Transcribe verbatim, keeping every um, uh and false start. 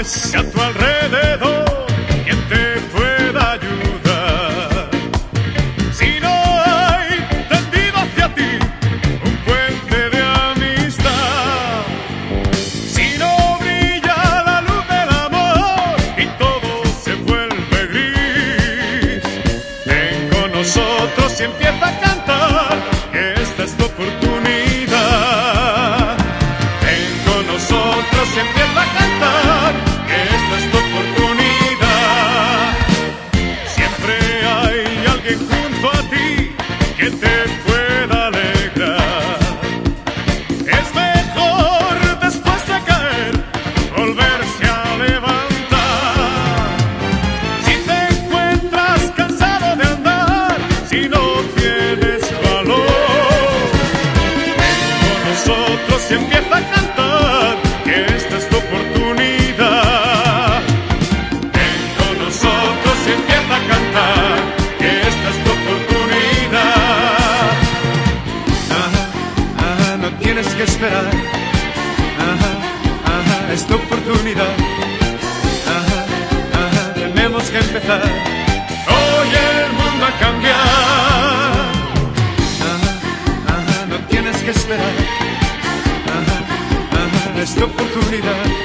es a tu alrededor quien te pueda ayudar. Si no hay tendido hacia ti un puente de amistad, si no brilla la luz del amor y todo se vuelve gris, ven con nosotros y empieza a cantar, que esta es tu oportunidad. Ven con nosotros y empieza a cantar, que esta es tu oportunidad. Siempre hay alguien junto a ti que te pueda alegrar. Es mejor después de caer volverse a levantar. Si te encuentras cansado de andar, si no tienes valor, ven con nosotros y empieza a cantar, que esta es tu oportunidad. Ven con nosotros y empieza a cantar, que esta es tu oportunidad. Ajá, ajá, no tienes que esperar. Ajá, ajá, es tu oportunidad. Ajá, ajá, tenemos que empezar. Hoy el mundo ha cambiado. Ajá, ajá, no tienes que esperar. Ajá, ajá, es tu oportunidad.